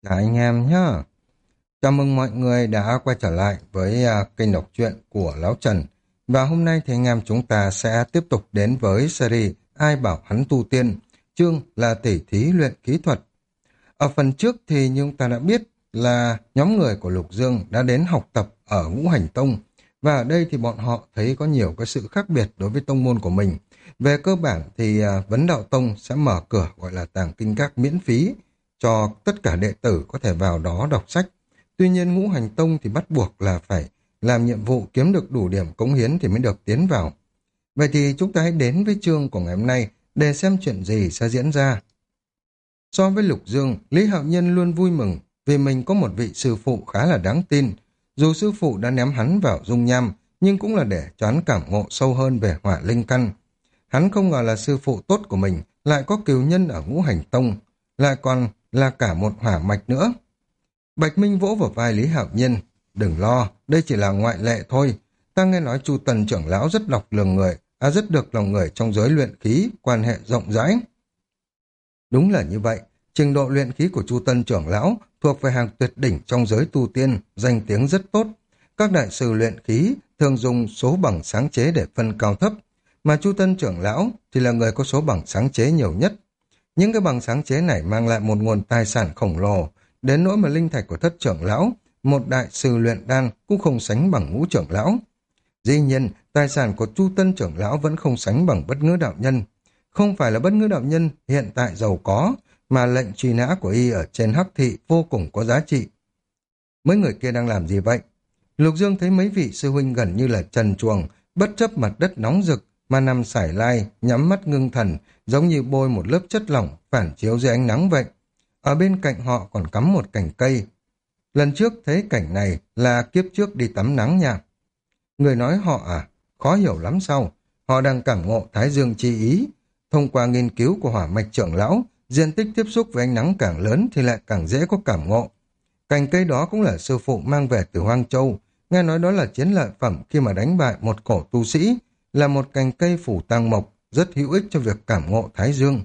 Cả anh em nhá. Chào mừng mọi người đã quay trở lại với kênh đọc truyện của Lão Trần. Và hôm nay thì anh em chúng ta sẽ tiếp tục đến với series Ai bảo hắn tu tiên, chương là tỉ thí luyện khí thuật. Ở phần trước thì như chúng ta đã biết là nhóm người của Lục Dương đã đến học tập ở Ngũ Hành Tông. Và ở đây thì bọn họ thấy có nhiều cái sự khác biệt đối với tông môn của mình. Về cơ bản thì Vấn Đạo Tông sẽ mở cửa gọi là tàng kinh các miễn phí cho tất cả đệ tử có thể vào đó đọc sách. Tuy nhiên Ngũ Hành Tông thì bắt buộc là phải làm nhiệm vụ kiếm được đủ điểm cống hiến thì mới được tiến vào. Vậy thì chúng ta hãy đến với chương của ngày hôm nay để xem chuyện gì sẽ diễn ra. So với Lục Dương, Lý Hạo Nhiên luôn vui mừng vì mình có một vị sư phụ khá là đáng tin. Dù sư phụ đã ném hắn vào dung nham, nhưng cũng là để cho hắn cảm ngộ sâu hơn về hỏa linh căn. Hắn không ngờ là sư phụ tốt của mình lại có cừu nhân ở Ngũ Hành Tông, lại còn là cả một hỏa mạch nữa. Bạch Minh vỗ vào vai Lý Hạo Nhiên. Đừng lo, đây chỉ là ngoại lệ thôi. Ta nghe nói Chu Tần trưởng lão rất rất được lòng người trong giới luyện khí, quan hệ rộng rãi. Đúng là như vậy, trình độ luyện khí của Chu Tân trưởng lão thuộc về hàng tuyệt đỉnh trong giới tu tiên, danh tiếng rất tốt. Các đại sư luyện khí thường dùng số bằng sáng chế để phân cao thấp, mà Chu Tân trưởng lão thì là người có số bằng sáng chế nhiều nhất. Những cái bằng sáng chế này mang lại một nguồn tài sản khổng lồ, đến nỗi mà linh thạch của thất trưởng lão, một đại sư luyện đan cũng không sánh bằng Ngũ trưởng lão. Dĩ nhiên, tài sản của Chu Tân trưởng lão vẫn không sánh bằng Bất Ngữ đạo nhân. Không phải là Bất Ngữ đạo nhân hiện tại giàu có, mà lệnh truy nã của y ở trên Hắc Thị vô cùng có giá trị. Mấy người kia đang làm gì vậy? Lục Dương thấy mấy vị sư huynh gần như là trần truồng, bất chấp mặt đất nóng rực, mà nằm sải lai, nhắm mắt ngưng thần, giống như bôi một lớp chất lỏng phản chiếu dưới ánh nắng vậy. Ở bên cạnh họ còn cắm một cành cây. Lần trước thấy cảnh này là kiếp trước đi tắm nắng nha. Người nói họ à? Khó hiểu lắm sao? Họ đang cảm ngộ Thái Dương chi ý. Thông qua nghiên cứu của hỏa mạch trưởng lão, diện tích tiếp xúc với ánh nắng càng lớn thì lại càng dễ có cảm ngộ. Cành cây đó cũng là sư phụ mang về từ Hoang Châu. Nghe nói đó là chiến lợi phẩm khi mà đánh bại một cổ tu sĩ, là một cành cây phủ tang mộc, rất hữu ích cho việc cảm ngộ Thái Dương.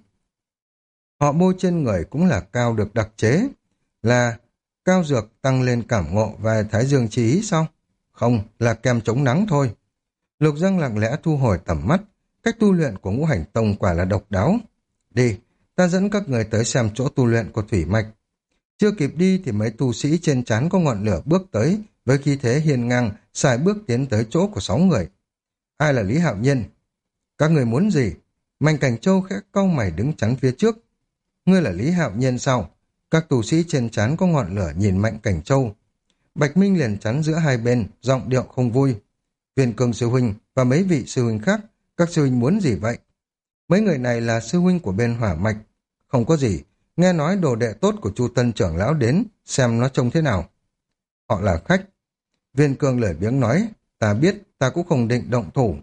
Họ bôi trên người cũng là cao được đặc chế, là cao dược tăng lên cảm ngộ và Thái Dương chi ý sao? Không, là kem chống nắng thôi. Lục Dương lặng lẽ thu hồi tầm mắt, cách tu luyện của Ngũ Hành Tông quả là độc đáo. Đi, ta dẫn các người tới xem chỗ tu luyện của Thủy Mạch. Chưa kịp đi thì mấy tu sĩ trên trán có ngọn lửa bước tới, với khí thế hiên ngang, sải bước tiến tới chỗ của 6 người. Ai là Lý Hạo Nhiên? Các người muốn gì? Mạnh Cảnh Châu khẽ cau mày đứng chắn phía trước. Ngươi là Lý Hạo Nhiên sao? Các tu sĩ trên trán có ngọn lửa nhìn Mạnh Cảnh Châu. Bạch Minh liền chắn giữa hai bên, giọng điệu không vui. Viên Cương sư huynh và mấy vị sư huynh khác, các sư huynh muốn gì vậy? Mấy người này là sư huynh của bên Hỏa Mạch. Không có gì, nghe nói đồ đệ tốt của Chu Tân trưởng lão đến, xem nó trông thế nào. Họ là khách. Viên Cương lười biếng nói, ta biết, ta cũng không định động thủ.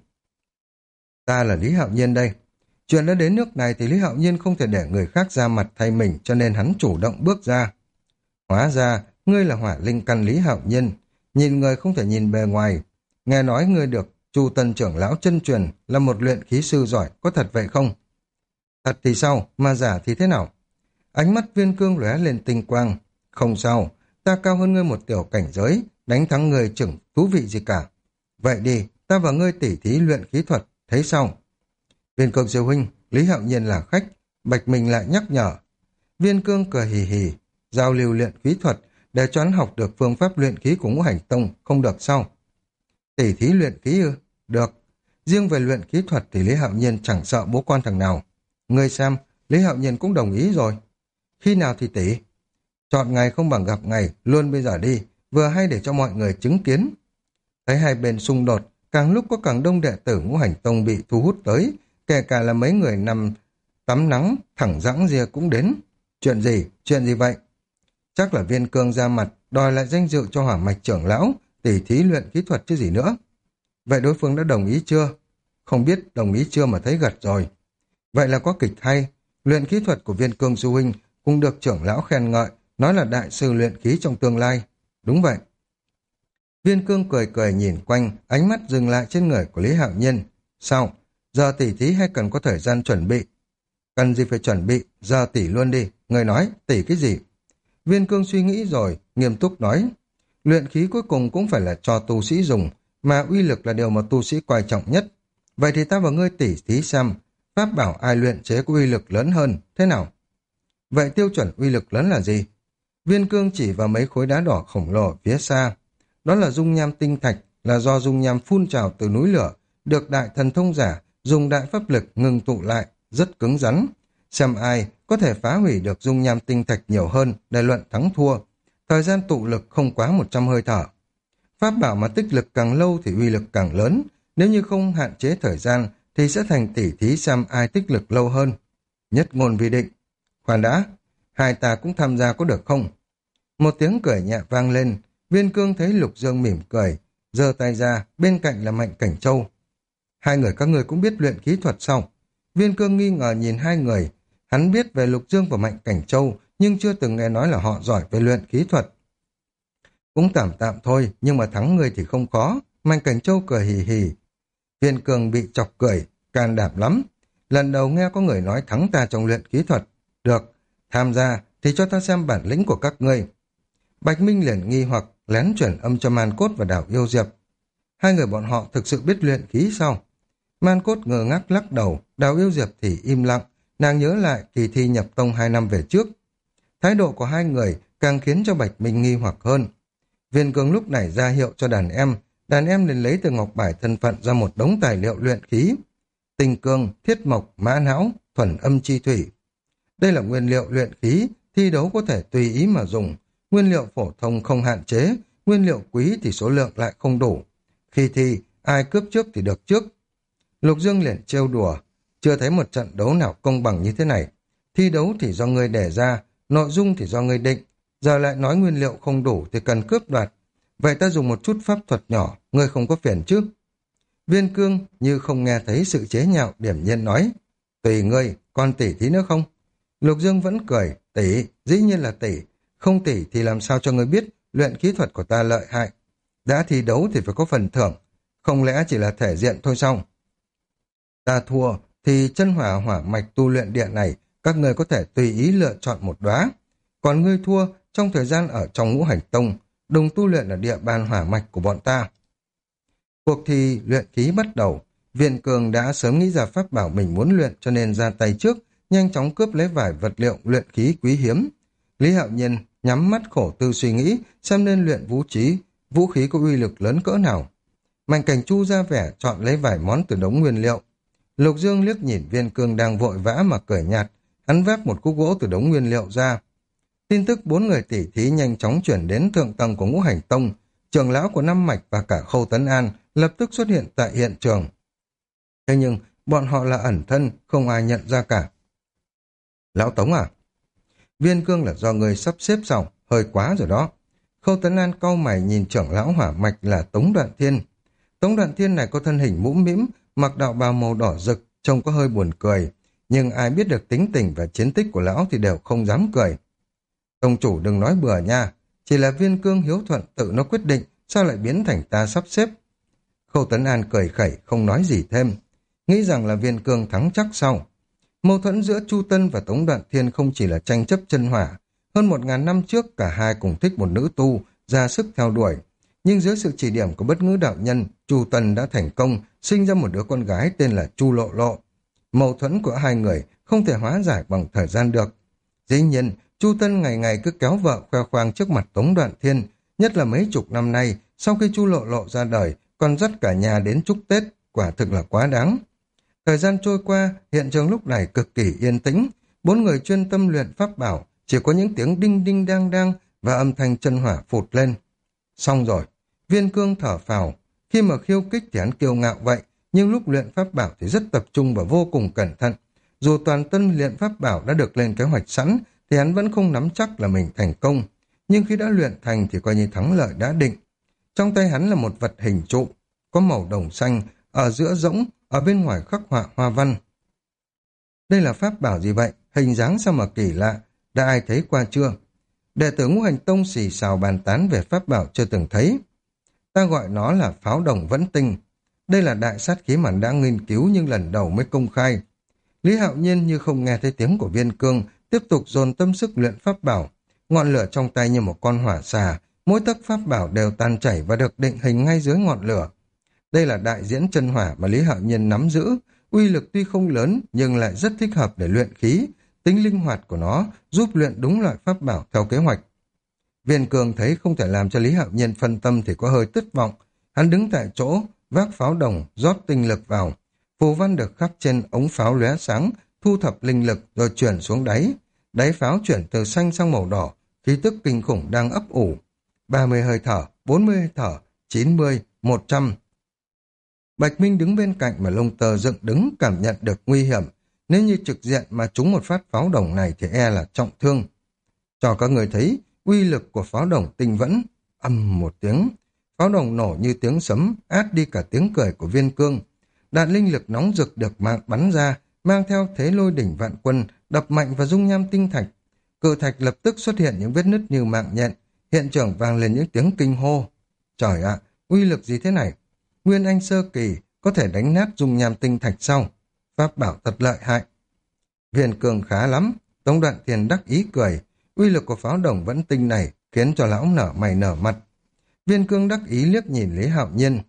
Ta là Lý Hạo Nhiên đây. Chuyện đã đến nước này thì Lý Hạo Nhiên không thể để người khác ra mặt thay mình, cho nên hắn chủ động bước ra. Hóa ra, ngươi là hỏa linh căn Lý Hạo Nhiên. Nhìn người không thể nhìn bề ngoài. Nghe nói ngươi được Chu Tân trưởng lão chân truyền là một luyện khí sư giỏi, có thật vậy không? Thật thì sao, mà giả thì thế nào? Ánh mắt Viên Cương lóe lên tinh quang. Không sao, ta cao hơn ngươi một tiểu cảnh giới, đánh thắng ngươi chẳng thú vị gì cả. Vậy đi, ta và ngươi tỉ thí luyện khí thuật, thấy sao? Viên Cương sư huynh, Lý Hạo Nhiên là khách, Bạch Minh lại nhắc nhở. Viên Cương cười hì hì, giao lưu luyện khí thuật, để cho hắn học được phương pháp luyện khí của Ngũ Hành Tông, không được sao? Tỉ thí luyện khí ư? Được. Riêng về luyện khí thuật thì Lý Hạo Nhiên chẳng sợ bố quan thằng nào. Ngươi xem, Lý Hạo Nhiên cũng đồng ý rồi. Khi nào thì tỉ? Chọn ngày không bằng gặp ngày, luôn bây giờ đi, vừa hay để cho mọi người chứng kiến. Thấy hai bên xung đột, càng lúc có càng đông đệ tử Ngũ Hành Tông bị thu hút tới, kể cả là mấy người nằm tắm nắng, thẳng dãng ria cũng đến. Chuyện gì vậy? Chắc là Viên Cương ra mặt, đòi lại danh dự cho Hỏa Mạch trưởng lão, tỉ thí luyện khí thuật chứ gì nữa. Vậy đối phương đã đồng ý chưa? Không biết đồng ý chưa mà thấy gật rồi. Vậy là có kịch hay, luyện khí thuật của Viên Cương sư huynh cũng được trưởng lão khen ngợi, nói là đại sư luyện khí trong tương lai. Đúng vậy. Viên Cương cười cười nhìn quanh, ánh mắt dừng lại trên người của Lý Hạo Nhiên. Sao? Giờ tỉ thí hay cần có thời gian chuẩn bị? Cần gì phải chuẩn bị, giờ tỉ luôn đi. Người nói, tỉ cái gì? Viên Cương suy nghĩ rồi, nghiêm túc nói, luyện khí cuối cùng cũng phải là cho tu sĩ dùng, mà uy lực là điều mà tu sĩ quan trọng nhất. Vậy thì ta và ngươi tỉ thí xem, pháp bảo ai luyện chế có uy lực lớn hơn, thế nào? Vậy tiêu chuẩn uy lực lớn là gì? Viên Cương chỉ vào mấy khối đá đỏ khổng lồ phía xa. Đó là dung nham tinh thạch, là do dung nham phun trào từ núi lửa, được đại thần thông giả dùng đại pháp lực ngừng tụ lại, rất cứng rắn. Xem ai có thể phá hủy được dung nham tinh thạch nhiều hơn để luận thắng thua. Thời gian tụ lực không quá 100 hơi thở. Pháp bảo mà tích lực càng lâu thì uy lực càng lớn. Nếu như không hạn chế thời gian thì sẽ thành tỉ thí xem ai tích lực lâu hơn. Nhất ngôn vi định. Khoan đã, hai ta cũng tham gia có được không? Một tiếng cười nhẹ vang lên. Viên Cương thấy Lục Dương mỉm cười, giơ tay ra, bên cạnh là Mạnh Cảnh Châu. Hai người các ngươi cũng biết luyện khí thuật sao? Viên Cương nghi ngờ nhìn hai người. Hắn biết về Lục Dương và Mạnh Cảnh Châu, nhưng chưa từng nghe nói là họ giỏi về luyện khí thuật. Cũng tạm tạm thôi, nhưng mà thắng ngươi thì không khó. Mạnh Cảnh Châu cười hì hì. Viên Cương bị chọc cười, can đảm lắm. Lần đầu nghe có người nói thắng ta trong luyện khí thuật. Được, tham gia thì cho ta xem bản lĩnh của các ngươi. Bạch Minh liền nghi hoặc lén chuyển âm cho Man Cốt và Đào Yêu Diệp. Hai người bọn họ thực sự biết luyện khí sao? Man Cốt ngơ ngác lắc đầu, Đào Yêu Diệp thì im lặng, nàng nhớ lại kỳ thi nhập tông 2 năm về trước. Thái độ của hai người càng khiến cho Bạch Minh nghi hoặc hơn. Viên Cương lúc này ra hiệu cho đàn em liền lấy từ ngọc bài thân phận ra một đống tài liệu luyện khí. Tinh cương, thiết mộc, mã não, thuần âm chi thủy. Đây là nguyên liệu luyện khí, thi đấu có thể tùy ý mà dùng. Nguyên liệu phổ thông không hạn chế, nguyên liệu quý thì số lượng lại không đủ. Khi thi, ai cướp trước thì được trước. Lục Dương liền trêu đùa, chưa thấy một trận đấu nào công bằng như thế này. Thi đấu thì do ngươi đề ra, nội dung thì do ngươi định, giờ lại nói nguyên liệu không đủ thì cần cướp đoạt. Vậy ta dùng một chút pháp thuật nhỏ, ngươi không có phiền chứ? Viên Cương như không nghe thấy sự chế nhạo, điểm nhiên nói, tùy ngươi, còn tỷ thí nữa không? Lục Dương vẫn cười, tỷ, dĩ nhiên là tỷ, không tỷ thì làm sao cho ngươi biết luyện khí thuật của ta lợi hại. Đã thi đấu thì phải có phần thưởng, không lẽ chỉ là thể diện thôi sao? Ta thua thì chân hỏa hỏa mạch tu luyện điện này các ngươi có thể tùy ý lựa chọn một đóa. Còn ngươi thua trong thời gian ở trong Ngũ Hành Tông, đừng tu luyện ở địa bàn hỏa mạch của bọn ta. Cuộc thi luyện khí bắt đầu. Viên Cường đã sớm nghĩ ra pháp bảo mình muốn luyện cho nên ra tay trước, nhanh chóng cướp lấy vài vật liệu luyện khí quý hiếm. Lý Hạo Nhiên nhắm mắt khổ tư suy nghĩ xem nên luyện vũ khí có uy lực lớn cỡ nào. Mạnh Cảnh Chu ra vẻ chọn lấy vài món từ đống nguyên liệu. Lục Dương liếc nhìn Viên Cương đang vội vã mà cười nhạt, hắn vác một khúc gỗ từ đống nguyên liệu ra. Tin tức 4 người tỷ thí nhanh chóng chuyển đến thượng tầng của Ngũ Hành Tông. Trưởng lão của Năm Mạch và cả Khâu Tấn An lập tức xuất hiện tại hiện trường. Thế nhưng bọn họ là ẩn thân, không ai nhận ra cả. Lão Tống à? Viên Cương là do người sắp xếp sao? Hơi quá rồi đó. Khâu Tấn An cau mày nhìn trưởng lão hỏa mạch là Tống Đoạn Thiên. Tống Đoạn Thiên này có thân hình mũm mĩm, mặc đạo bào màu đỏ rực, trông có hơi buồn cười. Nhưng ai biết được tính tình và chiến tích của lão thì đều không dám cười. Tông chủ đừng nói bừa nha, chỉ là Viên Cương hiếu thuận tự nó quyết định, sao lại biến thành ta sắp xếp. Khâu Tấn An cười khẩy, không nói gì thêm. Nghĩ rằng là Viên Cương thắng chắc sau. Mâu thuẫn giữa Chu Tân và Tống Đoạn Thiên không chỉ là tranh chấp chân hỏa. Hơn 1000 năm trước cả hai cùng thích một nữ tu, ra sức theo đuổi. Nhưng dưới sự chỉ điểm của Bất Ngữ đạo nhân, Chu Tân đã thành công, sinh ra một đứa con gái tên là Chu Lộ Lộ. Mâu thuẫn của hai người không thể hóa giải bằng thời gian được. Dĩ nhiên, Chu Tân ngày ngày cứ kéo vợ khoe khoang trước mặt Tống Đoạn Thiên, nhất là mấy chục năm nay, sau khi Chu Lộ Lộ ra đời, còn dắt cả nhà đến chúc Tết, quả thực là quá đáng. Thời gian trôi qua, hiện trường lúc này cực kỳ yên tĩnh, 4 người chuyên tâm luyện pháp bảo, chỉ có những tiếng đinh đinh đang đang và âm thanh chân hỏa phụt lên. Xong rồi, Viên Cương thở phào, khi mà khiêu kích thì hắn kiêu ngạo vậy, nhưng lúc luyện pháp bảo thì rất tập trung và vô cùng cẩn thận. Dù toàn tân luyện pháp bảo đã được lên kế hoạch sẵn, thì hắn vẫn không nắm chắc là mình thành công, nhưng khi đã luyện thành thì coi như thắng lợi đã định. Trong tay hắn là một vật hình trụ, có màu đồng xanh, ở giữa rỗng, ở bên ngoài khắc họa hoa văn. Đây là pháp bảo gì vậy? Hình dáng sao mà kỳ lạ, đã ai thấy qua chưa? Đệ tử Ngũ Hành Tông xì xào bàn tán về pháp bảo chưa từng thấy. Ta gọi nó là pháo đồng vẫn tinh. Đây là đại sát khí mà đã nghiên cứu nhưng lần đầu mới công khai. Lý Hạo Nhiên như không nghe thấy tiếng của Viên Cương, tiếp tục dồn tâm sức luyện pháp bảo. ngọn lửa trong tay như một con hỏa xà, mỗi tấc pháp bảo đều tan chảy và được định hình ngay dưới ngọn lửa. Đây là đại diễn chân hỏa mà Lý Hạo Nhiên nắm giữ, uy lực tuy không lớn nhưng lại rất thích hợp để luyện khí, tính linh hoạt của nó giúp luyện đúng loại pháp bảo theo kế hoạch. Viên Cường thấy không thể làm cho Lý Hạo Nhiên phân tâm thì có hơi thất vọng, hắn đứng tại chỗ, vác pháo đồng, rót tinh lực vào, phù văn được khắc trên ống pháo lóe sáng, thu thập linh lực rồi chuyển xuống đáy. Đáy pháo chuyển từ xanh sang màu đỏ, khí tức kinh khủng đang ấp ủ. 30 hơi thở, 40 hơi thở, 90, 100. Bạch Minh đứng bên cạnh mà lông tơ dựng đứng cảm nhận được nguy hiểm. Nếu như trực diện mà trúng một phát pháo đồng này thì e là trọng thương. Cho các người thấy, uy lực của pháo đồng tinh vẫn. Ầm một tiếng, pháo đồng nổ như tiếng sấm, át đi cả tiếng cười của Viên Cương. Đạn linh lực nóng rực được bắn ra, mang theo thế lôi đỉnh vạn quân, đập mạnh vào dung nham tinh thạch. Cự thạch lập tức xuất hiện những vết nứt như mạng nhện, hiện trường vang lên những tiếng kinh hô. Trời ạ, uy lực gì thế này? Nguyên Anh sơ kỳ có thể đánh nát dung nham tinh thạch sau. Pháp bảo thật lợi hại. Viên Cường khá lắm, Tống Đoạn Thiên đắc ý cười. Uy lực của pháo đồng vẫn tinh này khiến cho lão nở mày nở mặt. Viên Cương đắc ý liếc nhìn Lý Hạo Nhiên.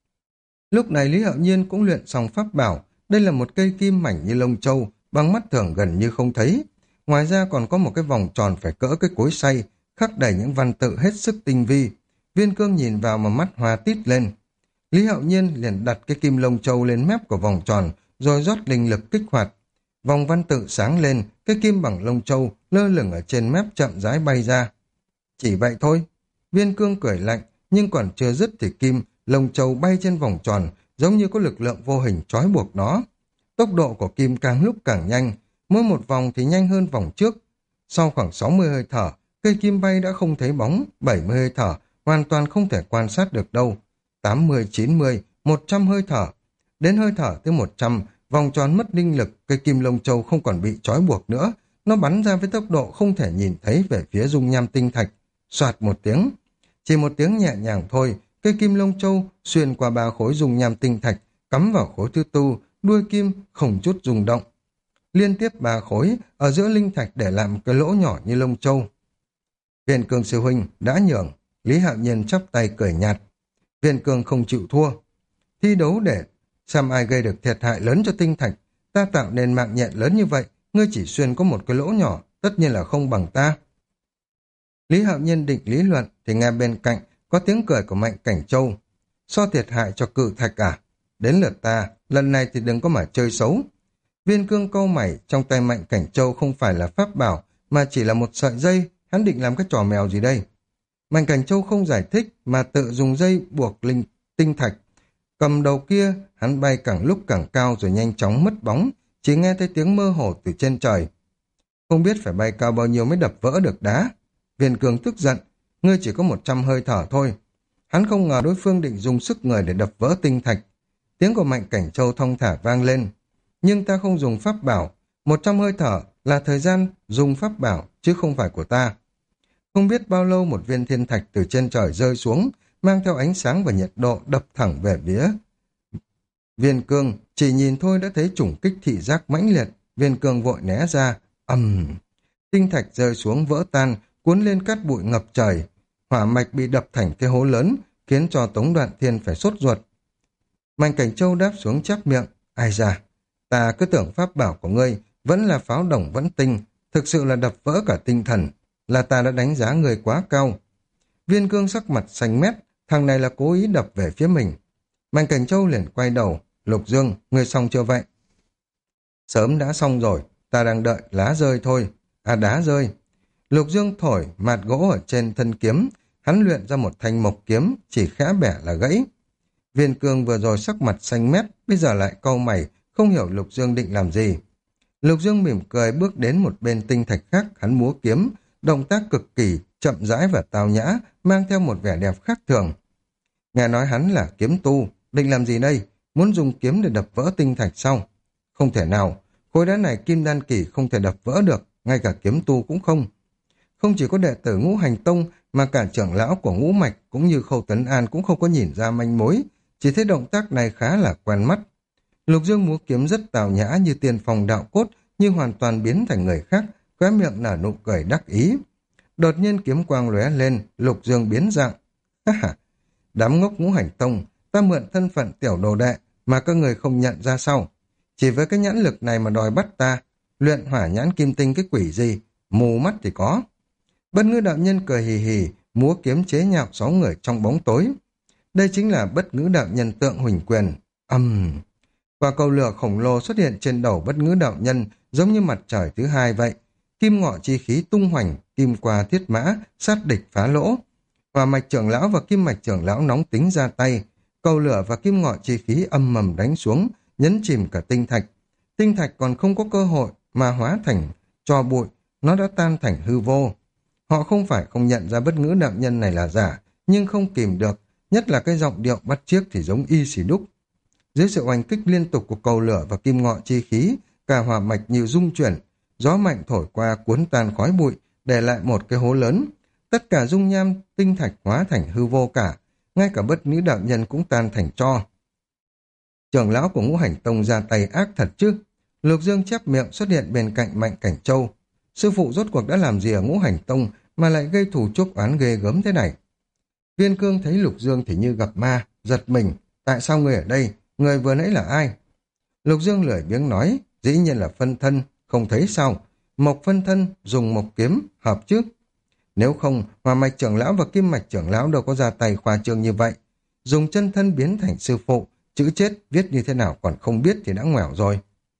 Lúc này Lý Hạo Nhiên cũng luyện xong pháp bảo. Đây là một cây kim mảnh như lông châu, bằng mắt thường gần như không thấy. Ngoài ra còn có một cái vòng tròn phải cỡ cái cối xay, khắc đầy những văn tự hết sức tinh vi. Viên Cương nhìn vào mà mắt hoa tít lên. Lý Hạo Nhiên liền đặt cái kim lông châu lên mép của vòng tròn, rồi rót linh lực kích hoạt. Vòng văn tự sáng lên, cái kim bằng lông châu lơ lửng ở trên mép chậm rãi bay ra. Chỉ vậy thôi. Viên Cương cười lạnh, nhưng còn chưa dứt thì kim lông châu bay trên vòng tròn, giống như có lực lượng vô hình trói buộc nó. Tốc độ của kim càng lúc càng nhanh, mỗi một vòng thì nhanh hơn vòng trước. Sau khoảng 60 hơi thở, cây kim bay đã không thấy bóng, 70 hơi thở, hoàn toàn không thể quan sát được đâu. 80, 90, 100 hơi thở. Đến hơi thở tới 100, vòng tròn mất linh lực, cây kim lông châu không còn bị trói buộc nữa. Nó bắn ra với tốc độ không thể nhìn thấy về phía dung nham tinh thạch. Soạt một tiếng. Chỉ một tiếng nhẹ nhàng thôi, cây kim lông châu xuyên qua 3 khối dung nham tinh thạch, cắm vào khối thứ tư, đuôi kim không chút rung động. Liên tiếp 3 khối, ở giữa linh thạch để làm một cái lỗ nhỏ như lông châu. Viên Cương sư huynh đã nhường. Lý Hạo Nhiên chắp tay cười nhạt. Viên Cương không chịu thua. Thi đấu để xem ai gây được thiệt hại lớn cho tinh thạch. Ta tạo nên mạng nhện lớn như vậy, ngươi chỉ xuyên có một cái lỗ nhỏ, tất nhiên là không bằng ta. Lý Hạo Nhiên định lý luận thì nghe bên cạnh có tiếng cười của Mạnh Cảnh Châu. So thiệt hại cho cự thạch à? Đến lượt ta, lần này thì đừng có mà chơi xấu. Viên Cương cau mày, trong tay Mạnh Cảnh Châu không phải là pháp bảo, mà chỉ là một sợi dây, hắn định làm cái trò mèo gì đây? Mạnh Cảnh Châu không giải thích, mà tự dùng dây buộc tinh thạch. Cầm đầu kia, hắn bay càng lúc càng cao rồi nhanh chóng mất bóng, chỉ nghe thấy tiếng mơ hồ từ trên trời. Không biết phải bay cao bao nhiêu mới đập vỡ được đá. Viên Cương tức giận, ngươi chỉ có 100 hơi thở thôi. Hắn không ngờ đối phương định dùng sức người để đập vỡ tinh thạch. Tiếng của Mạnh Cảnh Châu thong thả vang lên. Nhưng ta không dùng pháp bảo, 100 hơi thở là thời gian dùng pháp bảo, chứ không phải của ta. Không biết bao lâu một viên thiên thạch từ trên trời rơi xuống, mang theo ánh sáng và nhiệt độ đập thẳng về phía. Viên Cương chỉ nhìn thôi đã thấy trùng kích thị giác mãnh liệt, Viên Cương vội né ra, tinh thạch rơi xuống vỡ tan, cuốn lên cát bụi ngập trời. Hỏa mạch bị đập thành cái hố lớn, khiến cho Tống Đoạn Thiên phải sốt ruột. Mạnh Cảnh Châu đáp xuống chép miệng, ai da, ta cứ tưởng pháp bảo của ngươi vẫn là pháo đồng vẫn tinh, thực sự là đập vỡ cả tinh thần, là ta đã đánh giá người quá cao. Viên Cương sắc mặt xanh mét, thằng này là cố ý đập về phía mình. Mạnh Cảnh Châu liền quay đầu, Lục Dương, ngươi xong chưa vậy? Sớm đã xong rồi, ta đang đợi lá rơi thôi. À, đá rơi. Lục Dương thổi mạt gỗ ở trên thân kiếm, hắn luyện ra một thanh mộc kiếm, chỉ khẽ bẻ là gãy. Viên Cương vừa rồi sắc mặt xanh mét, bây giờ lại cau mày, không hiểu Lục Dương định làm gì. Lục Dương mỉm cười bước đến một bên tinh thạch khác, hắn múa kiếm, động tác cực kỳ chậm rãi và tao nhã, mang theo một vẻ đẹp khác thường. Nghe nói hắn là kiếm tu, định làm gì đây? Muốn dùng kiếm để đập vỡ tinh thạch sao? Không thể nào, khối đá này kim đan kỳ không thể đập vỡ được, ngay cả kiếm tu cũng không. Không chỉ có đệ tử Ngũ Hành Tông, mà cả trưởng lão của Ngũ Mạch cũng như Khâu Tấn An cũng không có nhìn ra manh mối, chỉ thấy động tác này khá là quen mắt. Lục Dương múa kiếm rất tào nhã như tiền phòng đạo cốt, như hoàn toàn biến thành người khác, khóe miệng nở nụ cười đắc ý. Đột nhiên kiếm quang lóe lên, Lục Dương biến dạng. Ha ha, đám ngốc Ngũ Hành Tông, ta mượn thân phận tiểu đồ đệ mà các người không nhận ra sao? Chỉ với cái nhãn lực này mà đòi bắt ta, luyện hỏa nhãn kim tinh cái quỷ gì, mù mắt thì có. Bất ngữ đạo nhân cười hì hì, múa kiếm chế nhạo 6 người trong bóng tối. Đây chính là bất ngữ đạo nhân tượng Huỳnh Quyền. Quả cầu lửa khổng lồ xuất hiện trên đầu bất ngữ đạo nhân, giống như mặt trời thứ hai vậy. Kim ngọ chi khí tung hoành, kim qua thiết mã, sát địch phá lỗ. Hỏa mạch trưởng lão và kim mạch trưởng lão nóng tính ra tay. Cầu lửa và kim ngọ chi khí âm mầm đánh xuống, nhấn chìm cả tinh thạch. Tinh thạch còn không có cơ hội mà hóa thành tro bụi, nó đã tan thành hư vô. Họ không phải không nhận ra bất ngữ đạo nhân này là giả, nhưng không kìm được, nhất là cái giọng điệu bắt chước thì giống y xì đúc. Dưới sự oanh kích liên tục của cầu lửa và kim ngọ chi khí, cả hỏa mạch như rung chuyển, gió mạnh thổi qua cuốn tan khói bụi, để lại một cái hố lớn. Tất cả dung nham tinh thạch hóa thành hư vô cả, ngay cả bất ngữ đạo nhân cũng tan thành tro. Trưởng lão của Ngũ Hành Tông ra tay ác thật chứ. Lục Dương chép miệng xuất hiện bên cạnh Mạnh Cảnh Châu. Sư phụ rốt cuộc đã làm gì ở Ngũ Hành Tông mà lại gây thù chuốc oán ghê gớm thế này? Viên Cương thấy Lục Dương thì như gặp ma, giật mình. Tại sao người ở đây? Người vừa nãy là ai? Lục Dương lười biếng nói, dĩ nhiên là phân thân, không thấy sao? Mộc phân thân, dùng mộc kiếm, hợp chứ? Nếu không, Hỏa mạch trưởng lão và Kim mạch trưởng lão đâu có ra tay khoa trương như vậy. Dùng chân thân biến thành sư phụ, chữ chết viết như thế nào còn không biết thì đã ngoẻo rồi.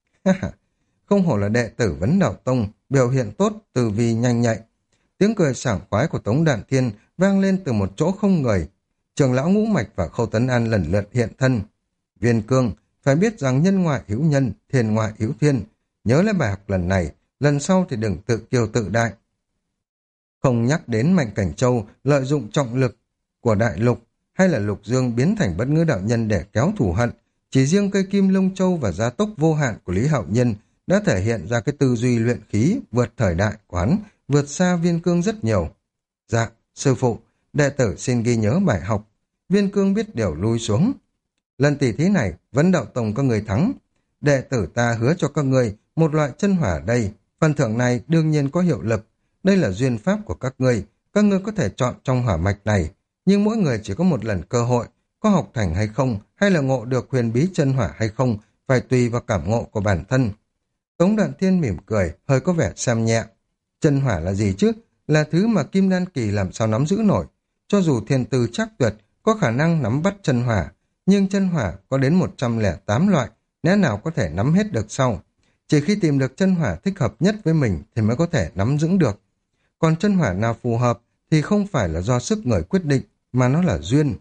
Không hổ là đệ tử Vấn Đạo Tông, biểu hiện tốt, từ vi nhanh nhạy. Tiếng cười sảng khoái của Tống Đạn Thiên vang lên từ một chỗ không người. Trưởng lão Ngũ Mạch và Khâu Tấn An lần lượt hiện thân. Viên Cương, phải biết rằng nhân ngoại hữu nhân, thiên ngoại hữu thiên. Nhớ lấy bài học lần này, lần sau thì đừng tự kiêu tự đại. Không nhắc đến Mạnh Cảnh Châu lợi dụng trọng lực của đại lục, hay là Lục Dương biến thành bất ngữ đạo nhân để kéo thù hận, chỉ riêng cây kim lông châu và gia tốc vô hạn của Lý Hạo Nhiên đã thể hiện ra cái tư duy luyện khí vượt thời đại của hắn, vượt xa Viên Cương rất nhiều. Dạ, sư phụ, đệ tử xin ghi nhớ bài học. Viên Cương biết điều lui xuống. Lần tỷ thí này, Vấn Đạo Tông có người thắng. Đệ tử ta hứa cho các người một loại chân hỏa đây. Phần thưởng này đương nhiên có hiệu lực. Đây là duyên pháp của các ngươi có thể chọn trong hỏa mạch này. Nhưng mỗi người chỉ có một lần cơ hội, có học thành hay không, hay là ngộ được huyền bí chân hỏa hay không, phải tùy vào cảm ngộ của bản thân. Tống Đạn Thiên mỉm cười, hơi có vẻ xem nhẹ. Chân hỏa là gì chứ? Là thứ mà Kim Đan Kỳ làm sao nắm giữ nổi. Cho dù thiên tư chắc tuyệt, có khả năng nắm bắt chân hỏa, nhưng chân hỏa có đến 108 loại, lẽ nào có thể nắm hết được sau? Chỉ khi tìm được chân hỏa thích hợp nhất với mình thì mới có thể nắm giữ được. Còn chân hỏa nào phù hợp thì không phải là do sức người quyết định, mà nó là duyên.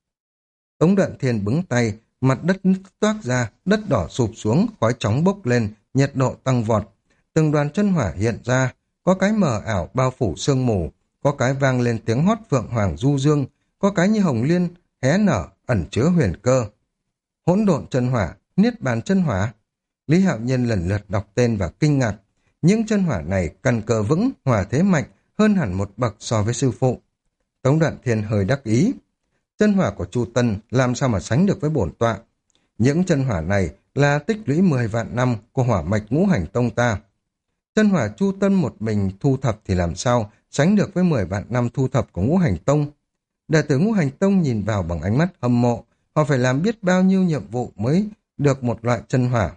Tống Đạn Thiên búng tay, mặt đất nứt toác ra, đất đỏ sụp xuống, khói chóng bốc lên, nhiệt độ tăng vọt. Từng đoàn chân hỏa hiện ra, có cái mờ ảo bao phủ sương mù, có cái vang lên tiếng hót phượng hoàng du dương, có cái như hồng liên hé nở, ẩn chứa huyền cơ. Hỗn độn chân hỏa, niết bàn chân hỏa. Lý Hạo Nhiên lần lượt đọc tên và kinh ngạc. Những chân hỏa này căn cơ vững, hỏa thế mạnh, hơn hẳn một bậc so với sư phụ. Tống Đạn Thiên hơi đắc ý. Chân hỏa của Chu Tân làm sao mà sánh được với bổn tọa. Những chân hỏa này là tích lũy 10 vạn năm của hỏa mạch Ngũ Hành Tông ta. Chân hỏa Chu Tân một mình thu thập thì làm sao sánh được với 10 vạn năm thu thập của Ngũ Hành Tông. Đệ tử Ngũ Hành Tông nhìn vào bằng ánh mắt hâm mộ, họ phải làm biết bao nhiêu nhiệm vụ mới được một loại chân hỏa.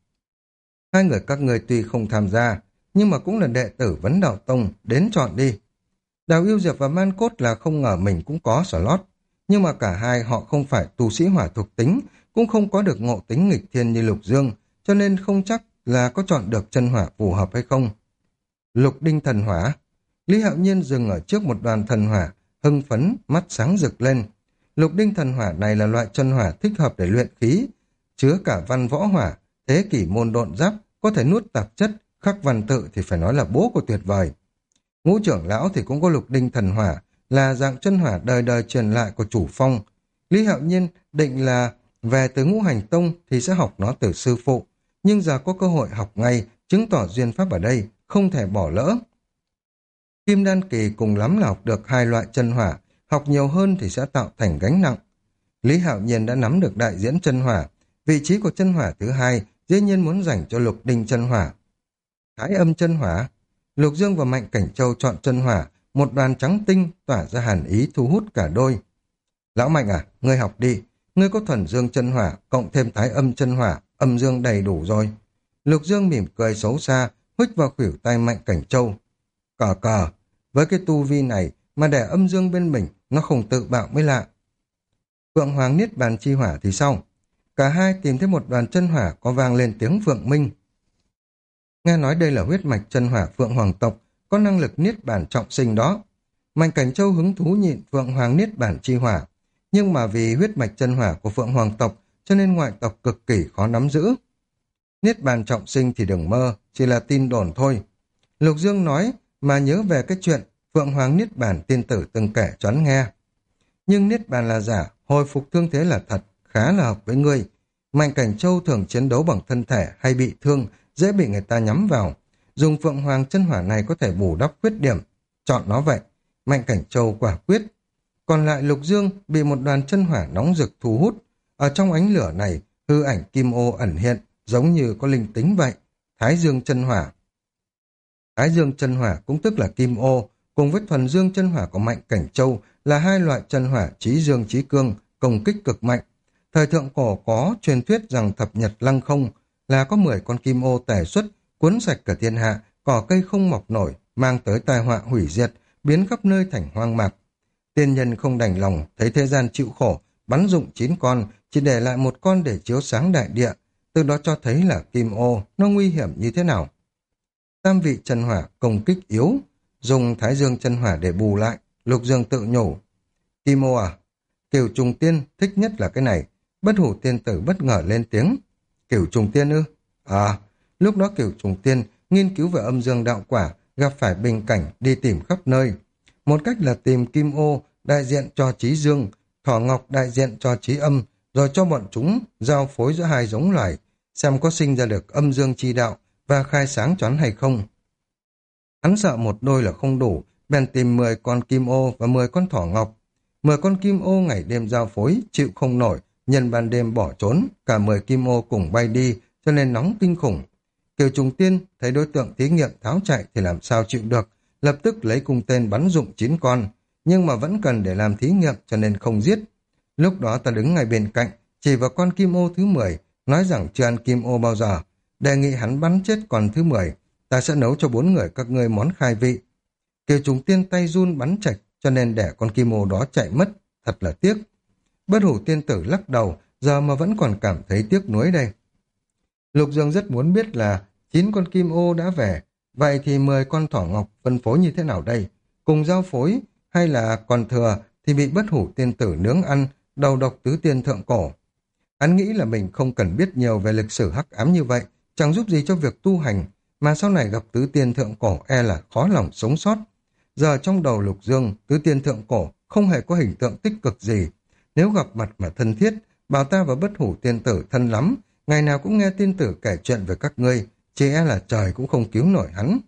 Hai người các người tuy không tham gia, nhưng mà cũng là đệ tử Vấn Đạo Tông, đến chọn đi. Đào Yêu Diệp và Man Cốt là không ngờ mình cũng có slot, nhưng mà cả hai họ không phải tu sĩ hỏa thuộc tính, cũng không có được ngộ tính nghịch thiên như Lục Dương, cho nên không chắc là có chọn được chân hỏa phù hợp hay không. Lục đinh thần hỏa. Lý Hạo Nhiên dừng ở trước một đoàn thần hỏa, hưng phấn, mắt sáng rực lên. Lục đinh thần hỏa này là loại chân hỏa thích hợp để luyện khí, chứa cả văn võ hỏa, thế kỷ môn độn giáp, có thể nuốt tạp chất, khắc văn tự thì phải nói là bố của tuyệt vời. Ngũ trưởng lão thì cũng có lục đinh thần hỏa, là dạng chân hỏa đời đời truyền lại của chủ phong. Lý Hạo Nhiên định là về từ Ngũ Hành Tông thì sẽ học nó từ sư phụ, nhưng giờ có cơ hội học ngay, chứng tỏ duyên pháp ở đây, không thể bỏ lỡ. Kim Đan Kỳ cùng lắm là học được 2 loại chân hỏa, học nhiều hơn thì sẽ tạo thành gánh nặng. Lý Hạo Nhiên đã nắm được đại diễn chân hỏa, vị trí của chân hỏa thứ 2 dĩ nhiên muốn dành cho lục đinh chân hỏa. Thái âm chân hỏa. Lục Dương và Mạnh Cảnh Châu chọn chân hỏa một đoàn trắng tinh tỏa ra hàn ý thu hút cả đôi. Lão Mạnh à, ngươi học đi, ngươi có thuần dương chân hỏa, cộng thêm thái âm chân hỏa, âm dương đầy đủ rồi. Lục Dương mỉm cười xấu xa, huých vào khuỷu tay Mạnh Cảnh Châu. Cờ cờ, với cái tu vi này mà để âm dương bên mình, nó không tự bạo mới lạ. Phượng Hoàng Niết Bàn chi hỏa thì sao? Cả hai tìm thấy một đoàn chân hỏa có vang lên tiếng Phượng Minh. Nghe nói đây là huyết mạch chân hỏa Phượng Hoàng tộc, có năng lực Niết Bàn trọng sinh đó. Mạnh Cảnh Châu hứng thú nhịn Phượng Hoàng Niết Bàn chi hỏa, nhưng mà vì huyết mạch chân hỏa của Phượng Hoàng tộc cho nên ngoại tộc cực kỳ khó nắm giữ. Niết Bàn trọng sinh thì đừng mơ, chỉ là tin đồn thôi. Lục Dương nói mà nhớ về cái chuyện Phượng Hoàng Niết Bàn tiên tử từng kể cho hắn nghe. Nhưng Niết Bàn là giả, hồi phục thương thế là thật, khá là hợp với ngươi. Mạnh Cảnh Châu thường chiến đấu bằng thân thể hay bị thương, dễ bị người ta nhắm vào. Dùng Phượng Hoàng chân hỏa này có thể bù đắp khuyết điểm. Chọn nó vậy. Mạnh Cảnh Châu quả quyết. Còn lại Lục Dương bị một đoàn chân hỏa nóng rực thu hút. Ở trong ánh lửa này, hư ảnh kim ô ẩn hiện, giống như có linh tính vậy. Thái Dương chân hỏa. Thái Dương chân hỏa cũng tức là kim ô, cùng với thuần dương chân hỏa của Mạnh Cảnh Châu là hai loại chân hỏa chí dương chí cương, công kích cực mạnh. Thời thượng cổ có truyền thuyết rằng thập nhật lăng không là có 10 con kim ô tề xuất, cuốn sạch cả thiên hạ, cỏ cây không mọc nổi, mang tới tai họa hủy diệt, biến khắp nơi thành hoang mạc. Tiên nhân không đành lòng, thấy thế gian chịu khổ, bắn dụng 9 con, chỉ để lại một con để chiếu sáng đại địa, từ đó cho thấy là kim ô, nó nguy hiểm như thế nào. Tam vị chân hỏa công kích yếu, dùng thái dương chân hỏa để bù lại, Lục Dương tự nhủ. Kim ô à, Cửu Trùng Tiên thích nhất là cái này. Bất Hủ tiên tử bất ngờ lên tiếng. Cửu Trùng Tiên ư? À, lúc đó Cửu Trùng Tiên nghiên cứu về âm dương đạo quả, gặp phải bình cảnh đi tìm khắp nơi. Một cách là tìm kim ô đại diện cho trí dương, thỏ ngọc đại diện cho trí âm, rồi cho bọn chúng giao phối giữa hai giống loài, xem có sinh ra được âm dương chi đạo và khai sáng choán hay không. Hắn sợ một đôi là không đủ, bèn tìm 10 con kim ô và 10 con thỏ ngọc. 10 con kim ô ngày đêm giao phối, chịu không nổi, nhân ban đêm bỏ trốn, cả 10 kim ô cùng bay đi, cho nên nóng kinh khủng. Kiều Trùng Tiên thấy đối tượng thí nghiệm tháo chạy thì làm sao chịu được, lập tức lấy cung tên bắn dụng 9 con, nhưng mà vẫn cần để làm thí nghiệm cho nên không giết. Lúc đó ta đứng ngay bên cạnh, chỉ vào con kim ô thứ 10, nói rằng chưa ăn kim ô bao giờ, đề nghị hắn bắn chết con thứ 10, ta sẽ nấu cho 4 người các ngươi món khai vị. Kiều Trùng Tiên tay run bắn chạch, cho nên để con kim ô đó chạy mất, thật là tiếc. Bất Hủ tiên tử lắc đầu, giờ mà vẫn còn cảm thấy tiếc nuối đây. Lục Dương rất muốn biết là 9 con kim ô đã về, vậy thì 10 con thỏ ngọc phân phối như thế nào đây? Cùng giao phối, hay là còn thừa thì bị Bất Hủ tiên tử nướng ăn, đầu độc tứ tiên thượng cổ? Hắn nghĩ là mình không cần biết nhiều về lịch sử hắc ám như vậy, chẳng giúp gì cho việc tu hành, mà sau này gặp tứ tiên thượng cổ e là khó lòng sống sót. Giờ trong đầu Lục Dương, tứ tiên thượng cổ không hề có hình tượng tích cực gì. Nếu gặp mặt mà thân thiết, bảo ta và Bất Hủ tiên tử thân lắm, ngày nào cũng nghe tiên tử kể chuyện về các ngươi, chỉ e là trời cũng không cứu nổi hắn.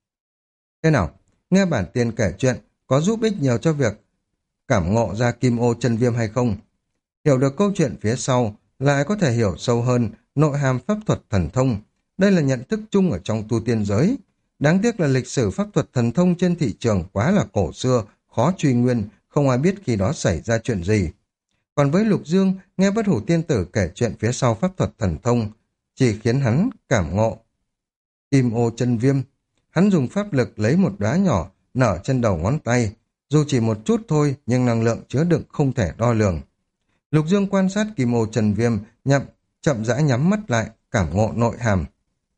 Thế nào, nghe bản tiên kể chuyện có giúp ích nhiều cho việc cảm ngộ ra kim ô chân viêm hay không? Hiểu được câu chuyện phía sau, lại có thể hiểu sâu hơn nội hàm pháp thuật thần thông. Đây là nhận thức chung ở trong tu tiên giới. Đáng tiếc là lịch sử pháp thuật thần thông trên thị trường quá là cổ xưa, khó truy nguyên, không ai biết khi đó xảy ra chuyện gì. Còn với Lục Dương, nghe Bất Hủ tiên tử kể chuyện phía sau pháp thuật thần thông, chỉ khiến hắn cảm ngộ. Kim ô chân viêm, hắn dùng pháp lực lấy một đóa nhỏ, nở trên đầu ngón tay. Dù chỉ một chút thôi, nhưng năng lượng chứa đựng không thể đo lường. Lục Dương quan sát kim ô chân viêm, chậm rãi nhắm mắt lại, cảm ngộ nội hàm.